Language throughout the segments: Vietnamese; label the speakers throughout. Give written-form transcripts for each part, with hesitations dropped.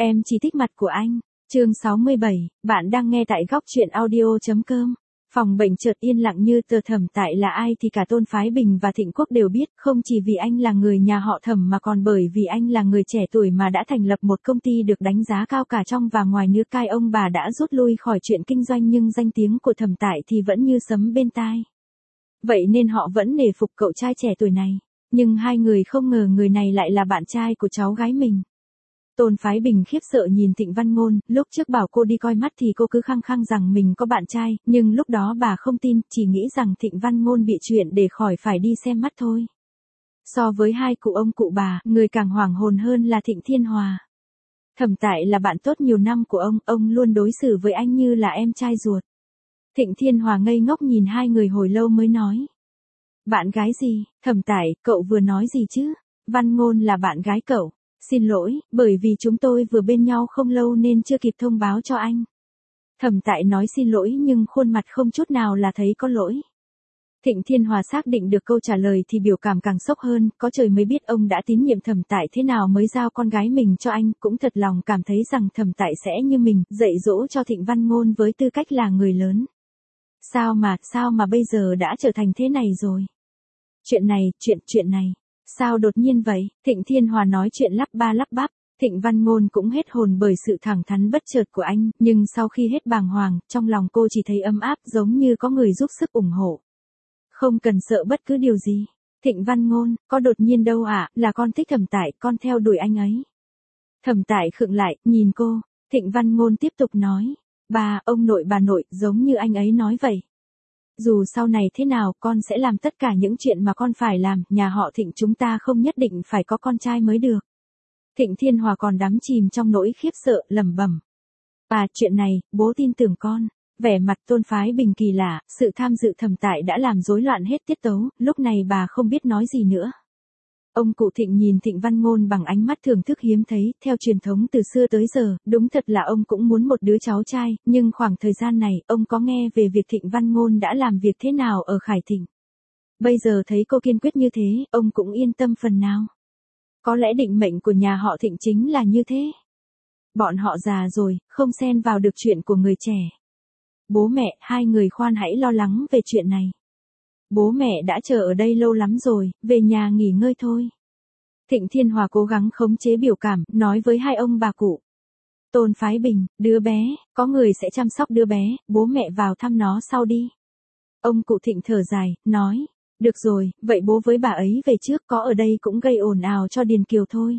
Speaker 1: Em chỉ thích mặt của anh. Chương 67, bạn đang nghe tại góc truyện audio.com. Phòng bệnh chợt yên lặng như tờ. Thẩm Tại là ai thì cả Tôn Phái Bình và Thịnh Quốc đều biết, không chỉ vì anh là người nhà họ Thẩm mà còn bởi vì anh là người trẻ tuổi mà đã thành lập một công ty được đánh giá cao cả trong và ngoài nước. Cai ông bà đã rút lui khỏi chuyện kinh doanh nhưng danh tiếng của Thẩm Tại thì vẫn như sấm bên tai. Vậy nên họ vẫn nể phục cậu trai trẻ tuổi này. Nhưng hai người không ngờ người này lại là bạn trai của cháu gái mình. Tôn Phái Bình khiếp sợ nhìn Thịnh Văn Ngôn, lúc trước bảo cô đi coi mắt thì cô cứ khăng khăng rằng mình có bạn trai, nhưng lúc đó bà không tin, chỉ nghĩ rằng Thịnh Văn Ngôn bị chuyện để khỏi phải đi xem mắt thôi. So với hai cụ ông cụ bà, người càng hoảng hồn hơn là Thịnh Thiên Hòa. Thẩm Tại là bạn tốt nhiều năm của ông luôn đối xử với anh như là em trai ruột. Thịnh Thiên Hòa ngây ngốc nhìn hai người hồi lâu mới nói. Bạn gái gì? Thẩm Tại, cậu vừa nói gì chứ? Văn Ngôn là bạn gái cậu. Xin lỗi, bởi vì chúng tôi vừa bên nhau không lâu nên chưa kịp thông báo cho anh. Thẩm Tại nói xin lỗi nhưng khuôn mặt không chút nào là thấy có lỗi. Thịnh Thiên Hòa xác định được câu trả lời thì biểu cảm càng sốc hơn, có trời mới biết ông đã tín nhiệm Thẩm Tại thế nào mới giao con gái mình cho anh, cũng thật lòng cảm thấy rằng Thẩm Tại sẽ như mình, dạy dỗ cho Thịnh Văn Ngôn với tư cách là người lớn. Sao mà bây giờ đã trở thành thế này rồi? Chuyện này. Sao đột nhiên vậy? Thịnh Thiên Hòa nói chuyện lắp ba lắp bắp. Thịnh Văn Ngôn cũng hết hồn bởi sự thẳng thắn bất chợt của anh, nhưng sau khi hết bàng hoàng, trong lòng cô chỉ thấy ấm áp giống như có người giúp sức ủng hộ. Không cần sợ bất cứ điều gì. Thịnh Văn Ngôn, có đột nhiên đâu ạ, là con thích Thẩm Tại, con theo đuổi anh ấy. Thẩm Tại khựng lại, nhìn cô. Thịnh Văn Ngôn tiếp tục nói. Ông nội bà nội, giống như anh ấy nói vậy. Dù sau này thế nào con sẽ làm tất cả những chuyện mà con phải làm, nhà họ Thịnh chúng ta không nhất định phải có con trai mới được. Thịnh Thiên Hòa còn đắm chìm trong nỗi khiếp sợ, lẩm bẩm. Chuyện này, bố tin tưởng con. Vẻ mặt Tôn Phái Bình kỳ lạ, sự tham dự Thẩm Tại đã làm rối loạn hết tiết tấu, lúc này bà không biết nói gì nữa. Ông cụ Thịnh nhìn Thịnh Văn Ngôn bằng ánh mắt thưởng thức hiếm thấy, theo truyền thống từ xưa tới giờ, đúng thật là ông cũng muốn một đứa cháu trai, nhưng khoảng thời gian này, ông có nghe về việc Thịnh Văn Ngôn đã làm việc thế nào ở Khải Thịnh. Bây giờ thấy cô kiên quyết như thế, ông cũng yên tâm phần nào. Có lẽ định mệnh của nhà họ Thịnh chính là như thế. Bọn họ già rồi, không xen vào được chuyện của người trẻ. Bố mẹ, hai người khoan hãy lo lắng về chuyện này. Bố mẹ đã chờ ở đây lâu lắm rồi, về nhà nghỉ ngơi thôi. Thịnh Thiên Hòa cố gắng khống chế biểu cảm, nói với hai ông bà cụ. Tôn Phái Bình, đứa bé, có người sẽ chăm sóc đứa bé, bố mẹ vào thăm nó sau đi. Ông cụ Thịnh thở dài, nói. Được rồi, vậy bố với bà ấy về trước, có ở đây cũng gây ồn ào cho Điền Kiều thôi.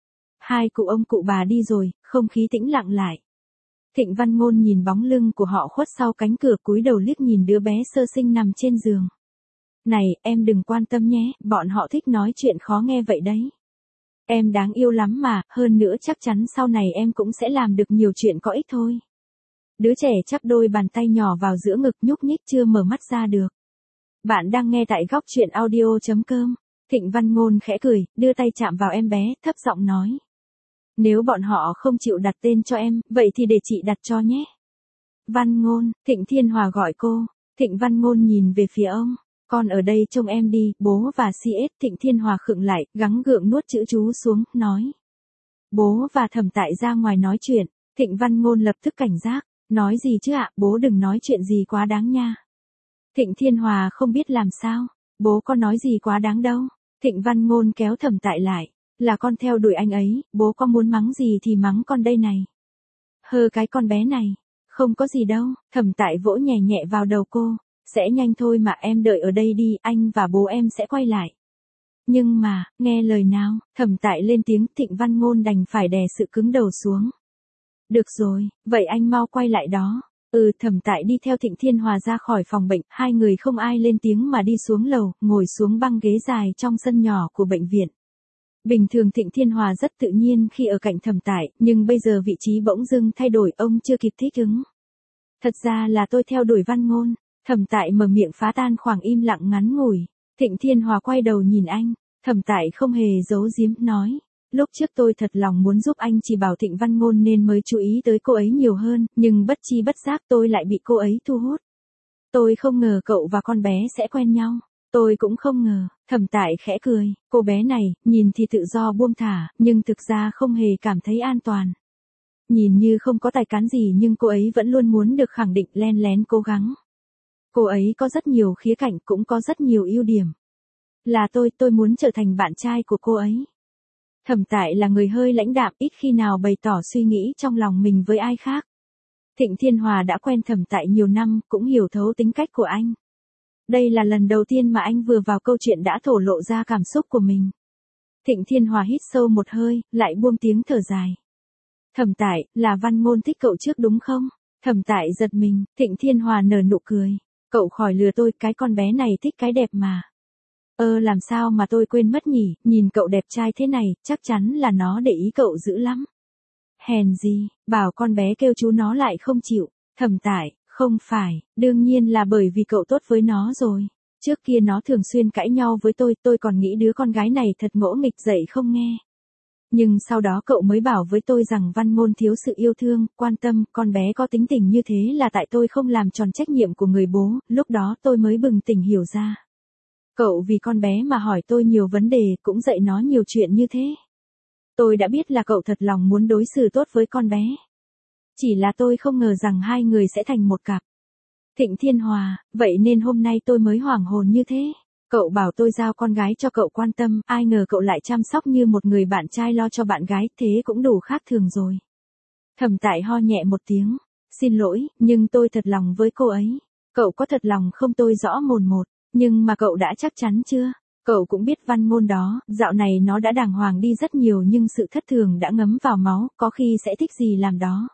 Speaker 1: Hai cụ ông cụ bà đi rồi, không khí tĩnh lặng lại. Thịnh Văn Ngôn nhìn bóng lưng của họ khuất sau cánh cửa, cúi đầu liếc nhìn đứa bé sơ sinh nằm trên giường. Này, em đừng quan tâm nhé, bọn họ thích nói chuyện khó nghe vậy đấy. Em đáng yêu lắm mà, hơn nữa chắc chắn sau này em cũng sẽ làm được nhiều chuyện có ích thôi. Đứa trẻ chắp đôi bàn tay nhỏ vào giữa ngực nhúc nhích chưa mở mắt ra được. Bạn đang nghe tại góc truyện audio.com. Thịnh Văn Ngôn khẽ cười, đưa tay chạm vào em bé, thấp giọng nói. Nếu bọn họ không chịu đặt tên cho em, vậy thì để chị đặt cho nhé. Văn Ngôn, Thịnh Thiên Hòa gọi cô. Thịnh Văn Ngôn nhìn về phía ông. Con ở đây trông em đi, bố và CS. Thịnh Thiên Hòa khựng lại, gắng gượng nuốt chữ chú xuống, nói. Bố và Thẩm Tại ra ngoài nói chuyện. Thịnh Văn Ngôn lập tức cảnh giác. Nói gì chứ ạ, bố đừng nói chuyện gì quá đáng nha. Thịnh Thiên Hòa không biết làm sao. Bố có nói gì quá đáng đâu. Thịnh Văn Ngôn kéo Thẩm Tại lại. Là con theo đuổi anh ấy, bố có muốn mắng gì thì mắng con đây này. Cái con bé này. Không có gì đâu. Thẩm Tại vỗ nhẹ nhẹ vào đầu cô. Sẽ nhanh thôi mà, em đợi ở đây đi, anh và bố em sẽ quay lại. Nhưng mà, nghe lời nào, Thẩm Tại lên tiếng. Thịnh Văn Ngôn đành phải đè sự cứng đầu xuống. Được rồi, vậy anh mau quay lại đó. Thẩm Tại đi theo Thịnh Thiên Hòa ra khỏi phòng bệnh, hai người không ai lên tiếng mà đi xuống lầu, ngồi xuống băng ghế dài trong sân nhỏ của bệnh viện. Bình thường Thịnh Thiên Hòa rất tự nhiên khi ở cạnh Thẩm Tại, nhưng bây giờ vị trí bỗng dưng thay đổi, ông chưa kịp thích ứng. Thật ra là tôi theo đuổi Văn Ngôn. Thẩm Tại mở miệng phá tan khoảng im lặng ngắn ngủi. Thịnh Thiên Hòa quay đầu nhìn anh. Thẩm Tại không hề giấu giếm, nói. Lúc trước tôi thật lòng muốn giúp anh, chỉ bảo Thịnh Văn Ngôn nên mới chú ý tới cô ấy nhiều hơn, nhưng bất chi bất giác tôi lại bị cô ấy thu hút. Tôi không ngờ cậu và con bé sẽ quen nhau. Tôi cũng không ngờ. Thẩm Tại khẽ cười. Cô bé này, nhìn thì tự do buông thả, nhưng thực ra không hề cảm thấy an toàn. Nhìn như không có tài cán gì nhưng cô ấy vẫn luôn muốn được khẳng định, len lén cố gắng. Cô ấy có rất nhiều khía cạnh, cũng có rất nhiều ưu điểm. Là tôi muốn trở thành bạn trai của cô ấy. Thẩm Tại là người hơi lãnh đạm, ít khi nào bày tỏ suy nghĩ trong lòng mình với ai khác. Thịnh Thiên Hòa đã quen Thẩm Tại nhiều năm, cũng hiểu thấu tính cách của anh. Đây là lần đầu tiên mà anh vừa vào câu chuyện đã thổ lộ ra cảm xúc của mình. Thịnh Thiên Hòa hít sâu một hơi, lại buông tiếng thở dài. Thẩm Tại, là Văn Ngôn thích cậu trước đúng không? Thẩm Tại giật mình, Thịnh Thiên Hòa nở nụ cười. Cậu khỏi lừa tôi, cái con bé này thích cái đẹp mà. Làm sao mà tôi quên mất nhỉ, nhìn cậu đẹp trai thế này, chắc chắn là nó để ý cậu dữ lắm. Hèn gì, bảo con bé kêu chú nó lại không chịu. Thẩm Tại, không phải, đương nhiên là bởi vì cậu tốt với nó rồi. Trước kia nó thường xuyên cãi nhau với tôi còn nghĩ đứa con gái này thật ngỗ nghịch dậy không nghe. Nhưng sau đó cậu mới bảo với tôi rằng Văn Ngôn thiếu sự yêu thương, quan tâm, con bé có tính tình như thế là tại tôi không làm tròn trách nhiệm của người bố, lúc đó tôi mới bừng tỉnh hiểu ra. Cậu vì con bé mà hỏi tôi nhiều vấn đề, cũng dạy nó nhiều chuyện như thế. Tôi đã biết là cậu thật lòng muốn đối xử tốt với con bé. Chỉ là tôi không ngờ rằng hai người sẽ thành một cặp. Thịnh Thiên Hòa, vậy nên hôm nay tôi mới hoảng hồn như thế. Cậu bảo tôi giao con gái cho cậu quan tâm, ai ngờ cậu lại chăm sóc như một người bạn trai lo cho bạn gái, thế cũng đủ khác thường rồi. Thẩm Tại ho nhẹ một tiếng, xin lỗi, nhưng tôi thật lòng với cô ấy. Cậu có thật lòng không tôi rõ mồn một, nhưng mà cậu đã chắc chắn chưa? Cậu cũng biết Văn Ngôn đó, dạo này nó đã đàng hoàng đi rất nhiều nhưng sự thất thường đã ngấm vào máu, có khi sẽ thích gì làm đó.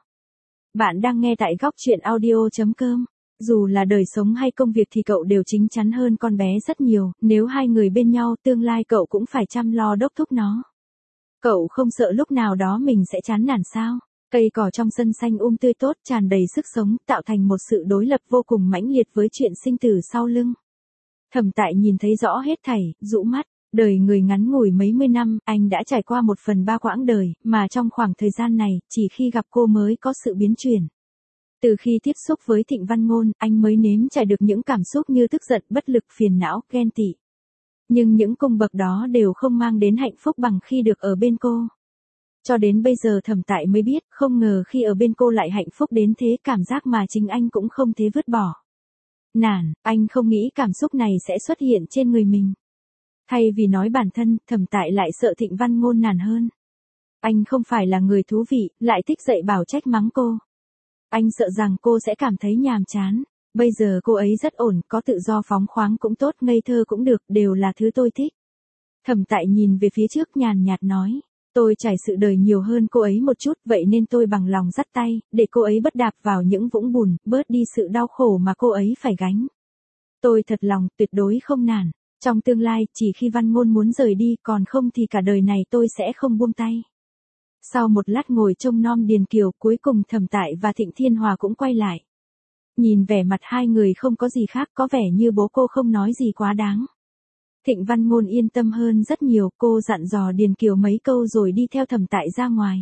Speaker 1: Bạn đang nghe tại góc truyện audio.com. Dù là đời sống hay công việc thì cậu đều chín chắn hơn con bé rất nhiều, nếu hai người bên nhau tương lai cậu cũng phải chăm lo đốc thúc nó. Cậu không sợ lúc nào đó mình sẽ chán nản sao? Cây cỏ trong sân xanh tươi tốt, tràn đầy sức sống, tạo thành một sự đối lập vô cùng mãnh liệt với chuyện sinh tử sau lưng. Thẩm Tại nhìn thấy rõ hết thảy, rũ mắt. Đời người ngắn ngủi mấy mươi năm, anh đã trải qua 1/3 quãng đời, mà trong khoảng thời gian này, chỉ khi gặp cô mới có sự biến chuyển. Từ khi tiếp xúc với Thịnh Văn Ngôn, anh mới nếm trải được những cảm xúc như tức giận, bất lực, phiền não, ghen tị. Nhưng những cung bậc đó đều không mang đến hạnh phúc bằng khi được ở bên cô. Cho đến bây giờ Thẩm Tại mới biết, không ngờ khi ở bên cô lại hạnh phúc đến thế, cảm giác mà chính anh cũng không thể vứt bỏ. Nản, anh không nghĩ cảm xúc này sẽ xuất hiện trên người mình. Thay vì nói bản thân, Thẩm Tại lại sợ Thịnh Văn Ngôn nản hơn. Anh không phải là người thú vị, lại thích dạy bảo trách mắng cô. Anh sợ rằng cô sẽ cảm thấy nhàm chán. Bây giờ cô ấy rất ổn, có tự do phóng khoáng cũng tốt, ngây thơ cũng được, đều là thứ tôi thích. Thẩm Tại nhìn về phía trước nhàn nhạt nói. Tôi trải sự đời nhiều hơn cô ấy một chút, vậy nên tôi bằng lòng dắt tay, để cô ấy bất đạp vào những vũng bùn, bớt đi sự đau khổ mà cô ấy phải gánh. Tôi thật lòng, tuyệt đối không nản. Trong tương lai, chỉ khi Văn Ngôn muốn rời đi, còn không thì cả đời này tôi sẽ không buông tay. Sau một lát ngồi trông nom Điền Kiều, cuối cùng Thẩm Tại và Thịnh Thiên Hòa cũng quay lại. Nhìn vẻ mặt hai người không có gì khác, có vẻ như bố cô không nói gì quá đáng. Thịnh Văn Ngôn yên tâm hơn rất nhiều, cô dặn dò Điền Kiều mấy câu rồi đi theo Thẩm Tại ra ngoài.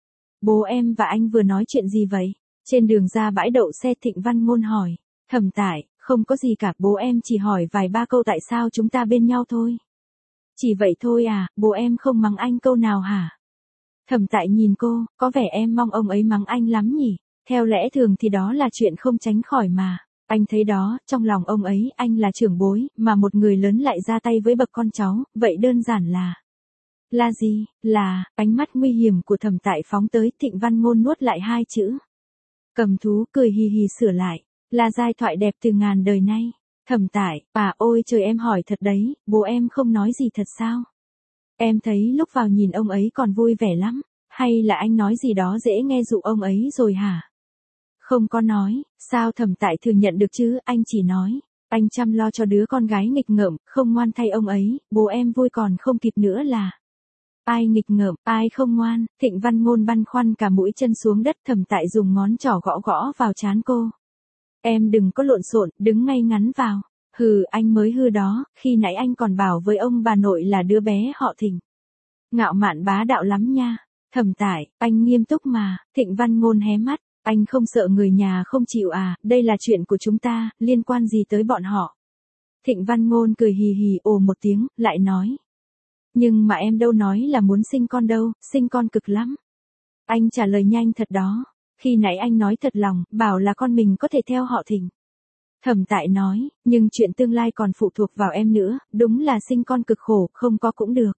Speaker 1: Bố em và anh vừa nói chuyện gì vậy? Trên đường ra bãi đậu xe Thịnh Văn Ngôn hỏi. Thẩm Tại, không có gì cả, bố em chỉ hỏi vài ba câu tại sao chúng ta bên nhau thôi. Chỉ vậy thôi à, bố em không mắng anh câu nào hả? Thẩm Tại nhìn cô, có vẻ em mong ông ấy mắng anh lắm nhỉ? Theo lẽ thường thì đó là chuyện không tránh khỏi mà. Anh thấy đó, trong lòng ông ấy, anh là trưởng bối, mà một người lớn lại ra tay với bậc con cháu, vậy đơn giản là... Là gì? Là, ánh mắt nguy hiểm của Thẩm Tại phóng tới, Thịnh Văn Ngôn nuốt lại hai chữ. Cầm thú cười hì hì sửa lại, là giai thoại đẹp từ ngàn đời nay. Thẩm Tại, ôi trời em hỏi thật đấy, bố em không nói gì thật sao? Em thấy lúc vào nhìn ông ấy còn vui vẻ lắm, hay là anh nói gì đó dễ nghe dụ ông ấy rồi hả? Không có nói, sao Thẩm Tại thừa nhận được chứ, anh chỉ nói, anh chăm lo cho đứa con gái nghịch ngợm, không ngoan thay ông ấy, bố em vui còn không kịp nữa là. Ai nghịch ngợm, ai không ngoan? Thịnh Văn Ngôn băn khoăn cả mũi chân xuống đất, Thẩm Tại dùng ngón trỏ gõ gõ vào trán cô. Em đừng có lộn xộn, đứng ngay ngắn vào. Hừ, anh mới hư đó, khi nãy anh còn bảo với ông bà nội là đứa bé họ Thịnh. Ngạo mạn bá đạo lắm nha. Thẩm Tại, anh nghiêm túc mà. Thịnh Văn Ngôn hé mắt, anh không sợ người nhà không chịu à, đây là chuyện của chúng ta, liên quan gì tới bọn họ. Thịnh Văn Ngôn cười hì hì ồ một tiếng, lại nói. Nhưng mà em đâu nói là muốn sinh con đâu, sinh con cực lắm. Anh trả lời nhanh thật đó. Khi nãy anh nói thật lòng, bảo là con mình có thể theo họ Thịnh. Thẩm Tại nói, nhưng chuyện tương lai còn phụ thuộc vào em nữa, đúng là sinh con cực khổ, không có cũng được.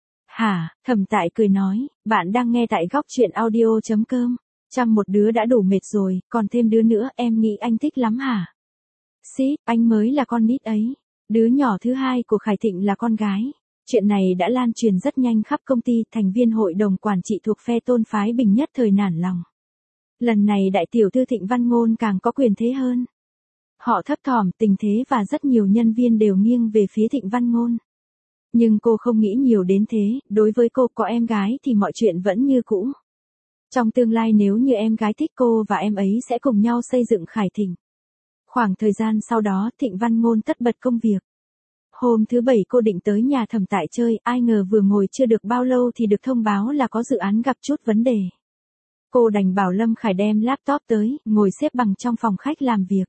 Speaker 1: Hả, Thẩm Tại cười nói, bạn đang nghe tại góc chuyện audio.com. Chăm một đứa đã đủ mệt rồi, còn thêm đứa nữa, em nghĩ anh thích lắm hả? Xít, anh mới là con nít ấy. Đứa nhỏ thứ hai của Khải Thịnh là con gái. Chuyện này đã lan truyền rất nhanh khắp công ty, thành viên hội đồng quản trị thuộc phe tôn phái Bình nhất thời nản lòng. Lần này đại tiểu thư Thịnh Văn Ngôn càng có quyền thế hơn. Họ thấp thỏm tình thế và rất nhiều nhân viên đều nghiêng về phía Thịnh Văn Ngôn. Nhưng cô không nghĩ nhiều đến thế, đối với cô có em gái thì mọi chuyện vẫn như cũ. Trong tương lai nếu như em gái thích cô và em ấy sẽ cùng nhau xây dựng Khải Thịnh. Khoảng thời gian sau đó Thịnh Văn Ngôn tất bật công việc. Hôm thứ Bảy cô định tới nhà Thẩm Tại chơi, ai ngờ vừa ngồi chưa được bao lâu thì được thông báo là có dự án gặp chút vấn đề. Cô đành bảo Lâm Khải đem laptop tới, ngồi xếp bằng trong phòng khách làm việc.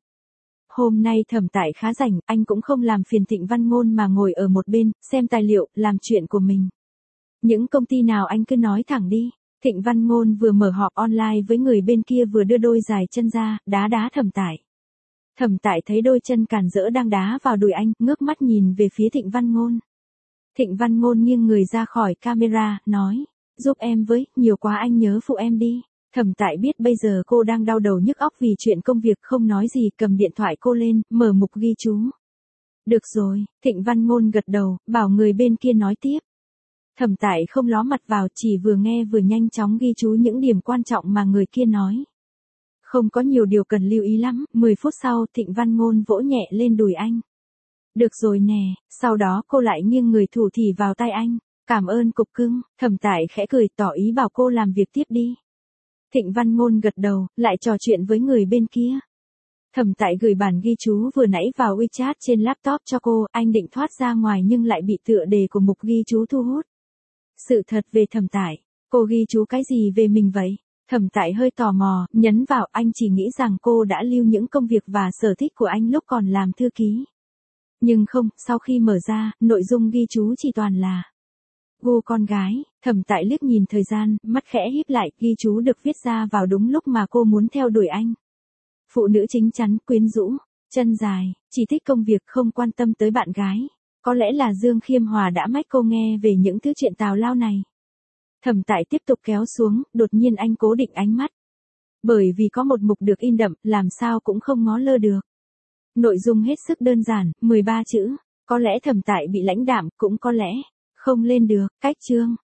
Speaker 1: Hôm nay Thẩm Tại khá rảnh, anh cũng không làm phiền Thịnh Văn Ngôn mà ngồi ở một bên, xem tài liệu, làm chuyện của mình. Những công ty nào anh cứ nói thẳng đi. Thịnh Văn Ngôn vừa mở họp online với người bên kia vừa đưa đôi dài chân ra, đá Thẩm Tại. Thẩm Tại thấy đôi chân cản rỡ đang đá vào đùi anh, ngước mắt nhìn về phía Thịnh Văn Ngôn. Thịnh Văn Ngôn nghiêng người ra khỏi camera, nói, giúp em với, nhiều quá anh nhớ phụ em đi. Thẩm Tại biết bây giờ cô đang đau đầu nhức óc vì chuyện công việc không nói gì, cầm điện thoại cô lên, mở mục ghi chú. Được rồi, Thịnh Văn Ngôn gật đầu, bảo người bên kia nói tiếp. Thẩm Tại không ló mặt vào, chỉ vừa nghe vừa nhanh chóng ghi chú những điểm quan trọng mà người kia nói. Không có nhiều điều cần lưu ý lắm, 10 phút sau Thịnh Văn Ngôn vỗ nhẹ lên đùi anh. Được rồi nè, sau đó cô lại nghiêng người thủ thỉ vào tai anh. Cảm ơn cục cưng, Thẩm Tại khẽ cười tỏ ý bảo cô làm việc tiếp đi. Thịnh Văn Ngôn gật đầu, lại trò chuyện với người bên kia. Thẩm Tại gửi bản ghi chú vừa nãy vào WeChat trên laptop cho cô, anh định thoát ra ngoài nhưng lại bị tựa đề của mục ghi chú thu hút. Sự thật về Thẩm Tại, cô ghi chú cái gì về mình vậy? Thẩm Tại hơi tò mò, nhấn vào, anh chỉ nghĩ rằng cô đã lưu những công việc và sở thích của anh lúc còn làm thư ký. Nhưng không, sau khi mở ra, nội dung ghi chú chỉ toàn là gu con gái. Thẩm Tại liếc nhìn thời gian, mắt khẽ híp lại, ghi chú được viết ra vào đúng lúc mà cô muốn theo đuổi anh. Phụ nữ chín chắn, quyến rũ, chân dài, chỉ thích công việc không quan tâm tới bạn gái. Có lẽ là Dương Khiêm Hòa đã mách cô nghe về những thứ chuyện tào lao này. Thẩm Tại tiếp tục kéo xuống, đột nhiên anh cố định ánh mắt. Bởi vì có một mục được in đậm, làm sao cũng không ngó lơ được. Nội dung hết sức đơn giản, 13 chữ. Có lẽ Thẩm Tại bị lãnh đạm, cũng có lẽ không lên được. Cách chương.